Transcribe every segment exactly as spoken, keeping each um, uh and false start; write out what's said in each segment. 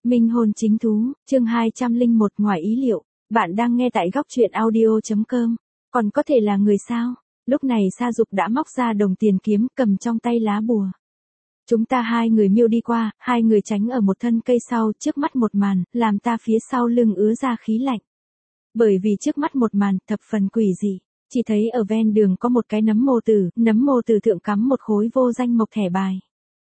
Minh hồn chính thú, chương hai trăm lẻ một ngoài ý liệu, bạn đang nghe tại góc truyện audio.com, còn có thể là người sao? Lúc này Sa Dục đã móc ra đồng tiền kiếm cầm trong tay lá bùa. Chúng ta hai người miêu đi qua, hai người tránh ở một thân cây sau, trước mắt một màn, làm ta phía sau lưng ứa ra khí lạnh. Bởi vì trước mắt một màn, thập phần quỷ dị, chỉ thấy ở ven đường có một cái nấm mồ tử, nấm mồ tử thượng cắm một khối vô danh mộc thẻ bài.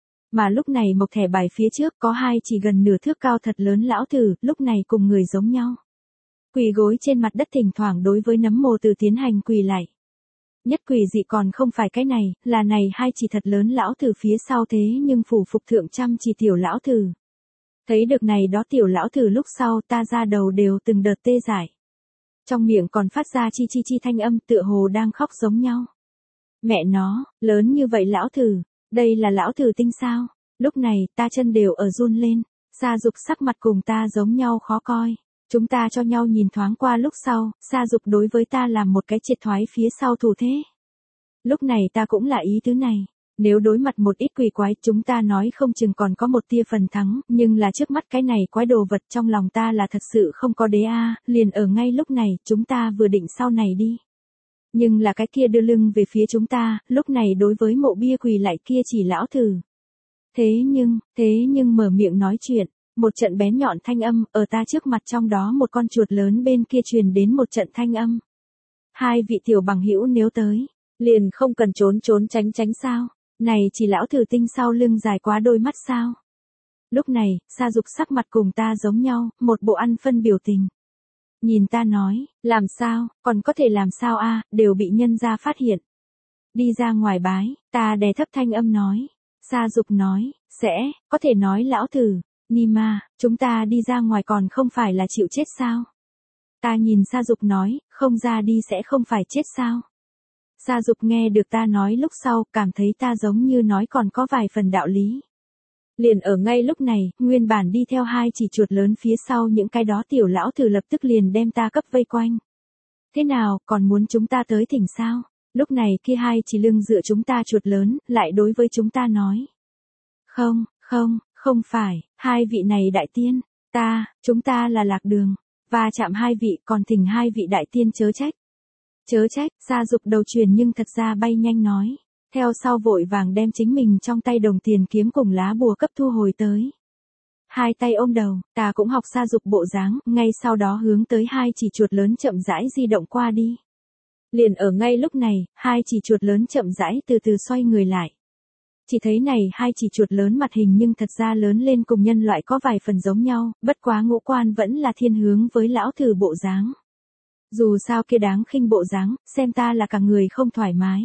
Mà lúc này mộc thẻ bài phía trước có hai chỉ gần nửa thước cao thật lớn lão tử, lúc này cùng người giống nhau. Quỳ gối trên mặt đất thỉnh thoảng đối với nấm mồ tử tiến hành quỳ lại. Nhất quỷ dị còn không phải cái này, là này hai chỉ thật lớn lão tử phía sau thế nhưng phủ phục thượng trăm chỉ tiểu lão tử. Thấy được này đó tiểu lão tử lúc sau ta ra đầu đều từng đợt tê dại. Trong miệng còn phát ra chi chi chi thanh âm tựa hồ đang khóc giống nhau. Mẹ nó, lớn như vậy lão tử, đây là lão tử tinh sao? Lúc này ta chân đều ở run lên, Sa Dục sắc mặt cùng ta giống nhau khó coi. Chúng ta cho nhau nhìn thoáng qua lúc sau, Sa Dục đối với ta làm một cái triệt thoái phía sau thủ thế. Lúc này ta cũng là ý tứ này, nếu đối mặt một ít quỷ quái chúng ta nói không chừng còn có một tia phần thắng, nhưng là trước mắt cái này quái đồ vật trong lòng ta là thật sự không có đế a, liền ở ngay lúc này chúng ta vừa định sau này đi. Nhưng là cái kia đưa lưng về phía chúng ta, lúc này đối với mộ bia quỳ lại kia chỉ lão tử. Thế nhưng, thế nhưng mở miệng nói chuyện. Một trận bén nhọn thanh âm, ở ta trước mặt trong đó một con chuột lớn bên kia truyền đến một trận thanh âm. Hai vị tiểu bằng hữu nếu tới, liền không cần trốn trốn tránh tránh sao, này chỉ lão thử tinh sau lưng dài quá đôi mắt sao. Lúc này, Sa Dục sắc mặt cùng ta giống nhau, một bộ ăn phân biểu tình. Nhìn ta nói, làm sao, còn có thể làm sao a, đều bị nhân gia phát hiện. Đi ra ngoài bái, ta đè thấp thanh âm nói. Sa Dục nói, sẽ, có thể nói lão thử. Nima, chúng ta đi ra ngoài còn không phải là chịu chết sao? Ta nhìn Sa Dục nói, không ra đi sẽ không phải chết sao? Sa Dục nghe được ta nói lúc sau, cảm thấy ta giống như nói còn có vài phần đạo lý. Liền ở ngay lúc này, nguyên bản đi theo hai chỉ chuột lớn phía sau những cái đó tiểu lão thử lập tức liền đem ta cấp vây quanh. Thế nào, còn muốn chúng ta tới thỉnh sao? Lúc này kia hai chỉ lưng dựa chúng ta chuột lớn, lại đối với chúng ta nói. Không, không. Không phải, hai vị này đại tiên, ta, chúng ta là lạc đường, và chạm hai vị còn thỉnh hai vị đại tiên chớ trách. Chớ trách, Sa Dục đầu truyền nhưng thật ra bay nhanh nói, theo sau vội vàng đem chính mình trong tay đồng tiền kiếm cùng lá bùa cấp thu hồi tới. Hai tay ôm đầu, ta cũng học Sa Dục bộ dáng, ngay sau đó hướng tới hai chỉ chuột lớn chậm rãi di động qua đi. Liền ở ngay lúc này, hai chỉ chuột lớn chậm rãi từ từ xoay người lại. Chỉ thấy này hai chỉ chuột lớn mặt hình nhưng thật ra lớn lên cùng nhân loại có vài phần giống nhau, bất quá ngũ quan vẫn là thiên hướng với lão thử bộ dáng. Dù sao kia đáng khinh bộ dáng, xem ta là cả người không thoải mái.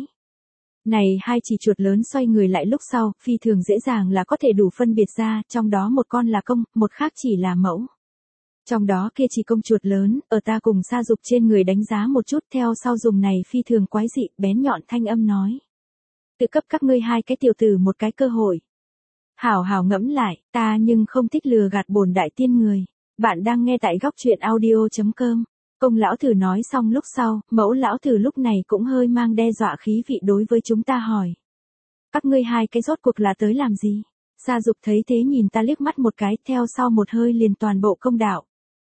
Này hai chỉ chuột lớn xoay người lại lúc sau, phi thường dễ dàng là có thể đủ phân biệt ra, trong đó một con là công, một khác chỉ là mẫu. Trong đó kia chỉ công chuột lớn, ở ta cùng Sa Dục trên người đánh giá một chút theo sau dùng này phi thường quái dị, bén nhọn thanh âm nói. Tự cấp các ngươi hai cái tiểu tử một cái cơ hội. Hảo hảo ngẫm lại, ta nhưng không thích lừa gạt bổn đại tiên người. Bạn đang nghe tại góc truyện audio.com. Công lão thử nói xong lúc sau, mẫu lão thử lúc này cũng hơi mang đe dọa khí vị đối với chúng ta hỏi. Các ngươi hai cái rốt cuộc là tới làm gì? Sa Dục thấy thế nhìn ta liếc mắt một cái, theo sau một hơi liền toàn bộ công đạo.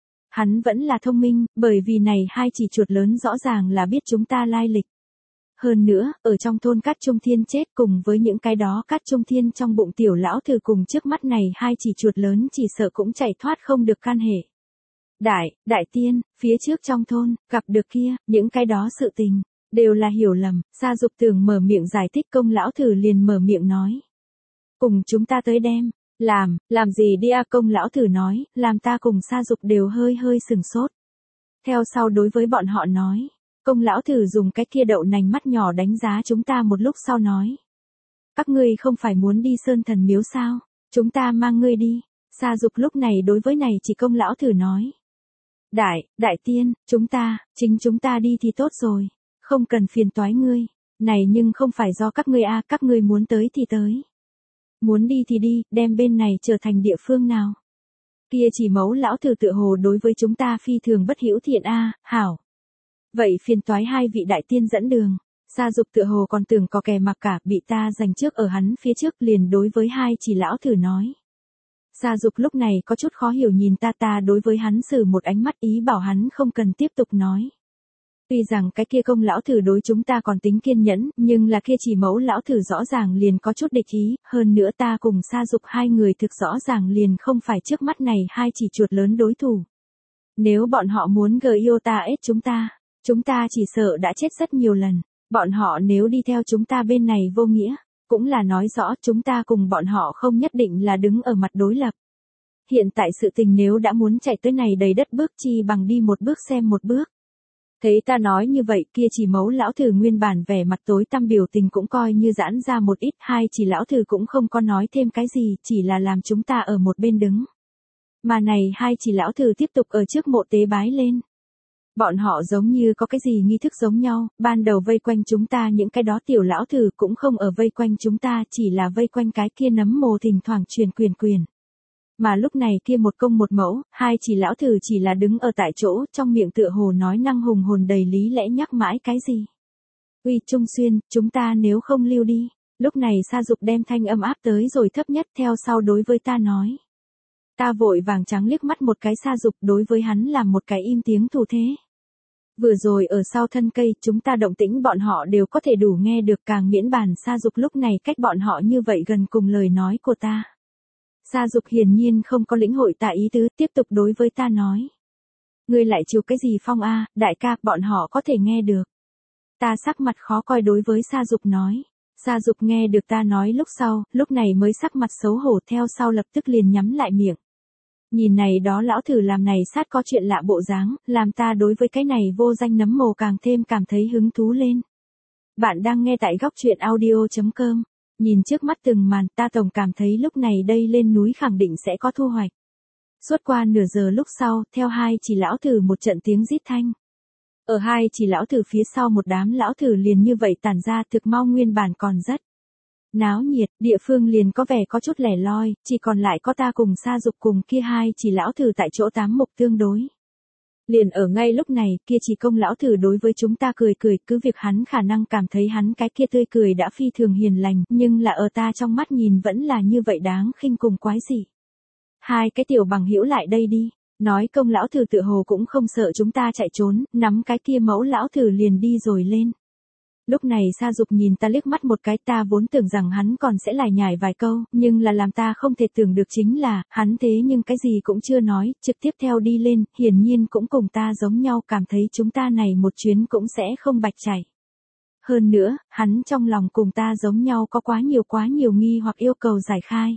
Hắn vẫn là thông minh, bởi vì này hai chỉ chuột lớn rõ ràng là biết chúng ta lai lịch. Hơn nữa, ở trong thôn Cát Trung Thiên chết cùng với những cái đó Cát Trung Thiên trong bụng tiểu lão thử cùng trước mắt này hai chỉ chuột lớn chỉ sợ cũng chạy thoát không được can hệ. Đại, đại tiên, phía trước trong thôn, gặp được kia, những cái đó sự tình, đều là hiểu lầm, Sa Dục tưởng mở miệng giải thích công lão thử liền mở miệng nói. Cùng chúng ta tới đem, làm, làm gì đi a công lão thử nói, làm ta cùng Sa Dục đều hơi hơi sừng sốt. Theo sau đối với bọn họ nói. Công lão thử dùng cái kia đậu nành mắt nhỏ đánh giá chúng ta một lúc sau nói. Các ngươi không phải muốn đi sơn thần miếu sao? Chúng ta mang ngươi đi. Sa Dục lúc này đối với này chỉ công lão thử nói. Đại, đại tiên, chúng ta, chính chúng ta đi thì tốt rồi. Không cần phiền toái ngươi. Này nhưng không phải do các ngươi a, các ngươi muốn tới thì tới. Muốn đi thì đi, đem bên này trở thành địa phương nào. Kia chỉ mẫu lão thử tựa hồ đối với chúng ta phi thường bất hữu thiện a, hảo. Vậy phiền toái hai vị đại tiên dẫn đường. Sa Dục tựa hồ còn tưởng có kẻ mặc cả, bị ta giành trước ở hắn phía trước liền đối với hai chỉ lão thử nói. Sa Dục lúc này có chút khó hiểu nhìn ta ta đối với hắn xử một ánh mắt ý bảo hắn không cần tiếp tục nói. Tuy rằng cái kia công lão thử đối chúng ta còn tính kiên nhẫn, nhưng là kia chỉ mẫu lão thử rõ ràng liền có chút địch ý, hơn nữa ta cùng Sa Dục hai người thực rõ ràng liền không phải trước mắt này hai chỉ chuột lớn đối thủ. Nếu bọn họ muốn gờ yêu ta ết chúng ta, chúng ta chỉ sợ đã chết rất nhiều lần, bọn họ nếu đi theo chúng ta bên này vô nghĩa, cũng là nói rõ chúng ta cùng bọn họ không nhất định là đứng ở mặt đối lập. Hiện tại sự tình nếu đã muốn chạy tới này đầy đất bước chi bằng đi một bước xem một bước. Thấy ta nói như vậy kia chỉ mẫu lão thử nguyên bản vẻ mặt tối tăm biểu tình cũng coi như giãn ra một ít, hai chỉ lão thử cũng không có nói thêm cái gì, chỉ là làm chúng ta ở một bên đứng. Mà này hai chỉ lão thử tiếp tục ở trước mộ tế bái lên. Bọn họ giống như có cái gì nghi thức giống nhau, ban đầu vây quanh chúng ta những cái đó tiểu lão thử cũng không ở vây quanh chúng ta, chỉ là vây quanh cái kia nấm mồ thỉnh thoảng truyền quyền quyền. Mà lúc này kia một công một mẫu, hai chỉ lão thử chỉ là đứng ở tại chỗ, trong miệng tựa hồ nói năng hùng hồn đầy lý lẽ nhắc mãi cái gì. Uy Trung Xuyên, chúng ta nếu không lưu đi. Lúc này Sa Dục đem thanh âm áp tới rồi thấp nhất theo sau đối với ta nói. Ta vội vàng trắng liếc mắt một cái Sa Dục đối với hắn làm một cái im tiếng thủ thế. Vừa rồi ở sau thân cây chúng ta động tĩnh bọn họ đều có thể đủ nghe được, càng miễn bàn Sa Dục lúc này cách bọn họ như vậy gần cùng lời nói của ta. Sa Dục hiển nhiên không có lĩnh hội tại ý tứ, tiếp tục đối với ta nói. Ngươi lại chiều cái gì phong a, đại ca, bọn họ có thể nghe được. Ta sắc mặt khó coi đối với Sa Dục nói. Sa Dục nghe được ta nói lúc sau, lúc này mới sắc mặt xấu hổ theo sau lập tức liền nhắm lại miệng. Nhìn này đó lão thử làm này sát có chuyện lạ bộ dáng, làm ta đối với cái này vô danh nấm mồ càng thêm cảm thấy hứng thú lên. Bạn đang nghe tại góc truyện audio chấm com. Nhìn trước mắt từng màn, ta tổng cảm thấy lúc này đây lên núi khẳng định sẽ có thu hoạch. Suốt qua nửa giờ lúc sau, theo hai chỉ lão thử một trận tiếng rít thanh. Ở hai chỉ lão thử phía sau một đám lão thử liền như vậy tản ra, thực mau nguyên bản còn rất náo nhiệt, địa phương liền có vẻ có chút lẻ loi, chỉ còn lại có ta cùng Sa Dục cùng kia hai chỉ lão thử tại chỗ tám mục tương đối. Liền ở ngay lúc này, kia chỉ công lão thử đối với chúng ta cười cười, cứ việc hắn khả năng cảm thấy hắn cái kia tươi cười đã phi thường hiền lành, nhưng là ở ta trong mắt nhìn vẫn là như vậy đáng khinh cùng quái dị. Hai cái tiểu bằng hữu lại đây đi, nói công lão thử tự hồ cũng không sợ chúng ta chạy trốn, nắm cái kia mẫu lão thử liền đi rồi lên. Lúc này Sa Dục nhìn ta liếc mắt một cái, ta vốn tưởng rằng hắn còn sẽ lải nhải vài câu, nhưng là làm ta không thể tưởng được chính là, hắn thế nhưng cái gì cũng chưa nói, trực tiếp theo đi lên, hiển nhiên cũng cùng ta giống nhau cảm thấy chúng ta này một chuyến cũng sẽ không bạch chảy. Hơn nữa, hắn trong lòng cùng ta giống nhau có quá nhiều quá nhiều nghi hoặc yêu cầu giải khai.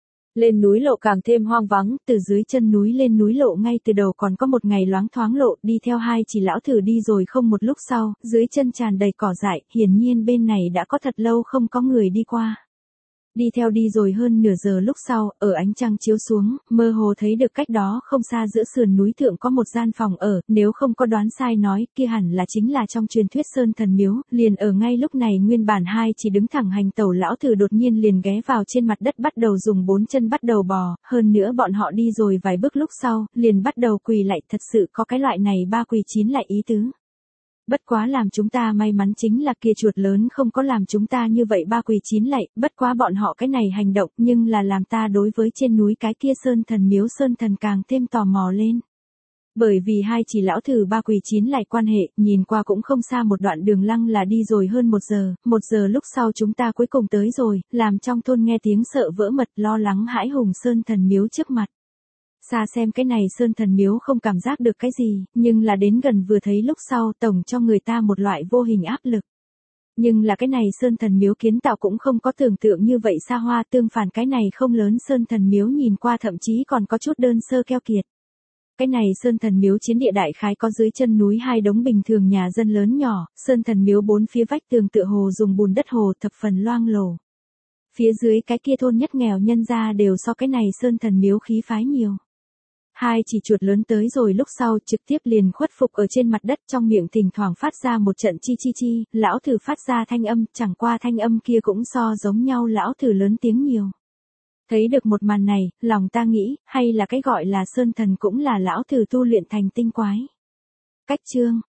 Lên núi lộ càng thêm hoang vắng, từ dưới chân núi lên núi lộ ngay từ đầu còn có một ngày loáng thoáng lộ, đi theo hai chỉ lão thử đi rồi không một lúc sau, dưới chân tràn đầy cỏ dại, hiển nhiên bên này đã có thật lâu không có người đi qua. Đi theo đi rồi hơn nửa giờ lúc sau, ở ánh trăng chiếu xuống, mơ hồ thấy được cách đó không xa giữa sườn núi thượng có một gian phòng ở, nếu không có đoán sai nói, kia hẳn là chính là trong truyền thuyết Sơn Thần Miếu, liền ở ngay lúc này nguyên bản hai chỉ đứng thẳng hành tẩu lão thử đột nhiên liền ghé vào trên mặt đất bắt đầu dùng bốn chân bắt đầu bò, hơn nữa bọn họ đi rồi vài bước lúc sau, liền bắt đầu quỳ lạy, thật sự có cái loại này ba quỳ chín lạy ý tứ. Bất quá làm chúng ta may mắn chính là kia chuột lớn không có làm chúng ta như vậy ba quỳ chín lạy, bất quá bọn họ cái này hành động nhưng là làm ta đối với trên núi cái kia Sơn Thần Miếu Sơn Thần càng thêm tò mò lên. Bởi vì hai chỉ lão thử ba quỳ chín lạy quan hệ, nhìn qua cũng không xa một đoạn đường lăng là đi rồi hơn một giờ, một giờ lúc sau chúng ta cuối cùng tới rồi, làm trong thôn nghe tiếng sợ vỡ mật lo lắng hãi hùng Sơn Thần Miếu trước mặt. Xa xem cái này Sơn Thần Miếu không cảm giác được cái gì, nhưng là đến gần vừa thấy lúc sau tổng cho người ta một loại vô hình áp lực. Nhưng là cái này Sơn Thần Miếu kiến tạo cũng không có tưởng tượng như vậy xa hoa, tương phản cái này không lớn Sơn Thần Miếu nhìn qua thậm chí còn có chút đơn sơ keo kiệt. Cái này Sơn Thần Miếu chiến địa đại khái có dưới chân núi hai đống bình thường nhà dân lớn nhỏ, Sơn Thần Miếu bốn phía vách tường tựa hồ dùng bùn đất hồ thập phần loang lổ. Phía dưới cái kia thôn nhất nghèo nhân gia đều so cái này Sơn Thần Miếu khí phái nhiều. Hai chỉ chuột lớn tới rồi lúc sau trực tiếp liền khuất phục ở trên mặt đất, trong miệng thỉnh thoảng phát ra một trận chi chi chi, lão thử phát ra thanh âm, chẳng qua thanh âm kia cũng so giống nhau lão thử lớn tiếng nhiều. Thấy được một màn này, lòng ta nghĩ, hay là cái gọi là Sơn Thần cũng là lão thử tu luyện thành tinh quái. Cách chương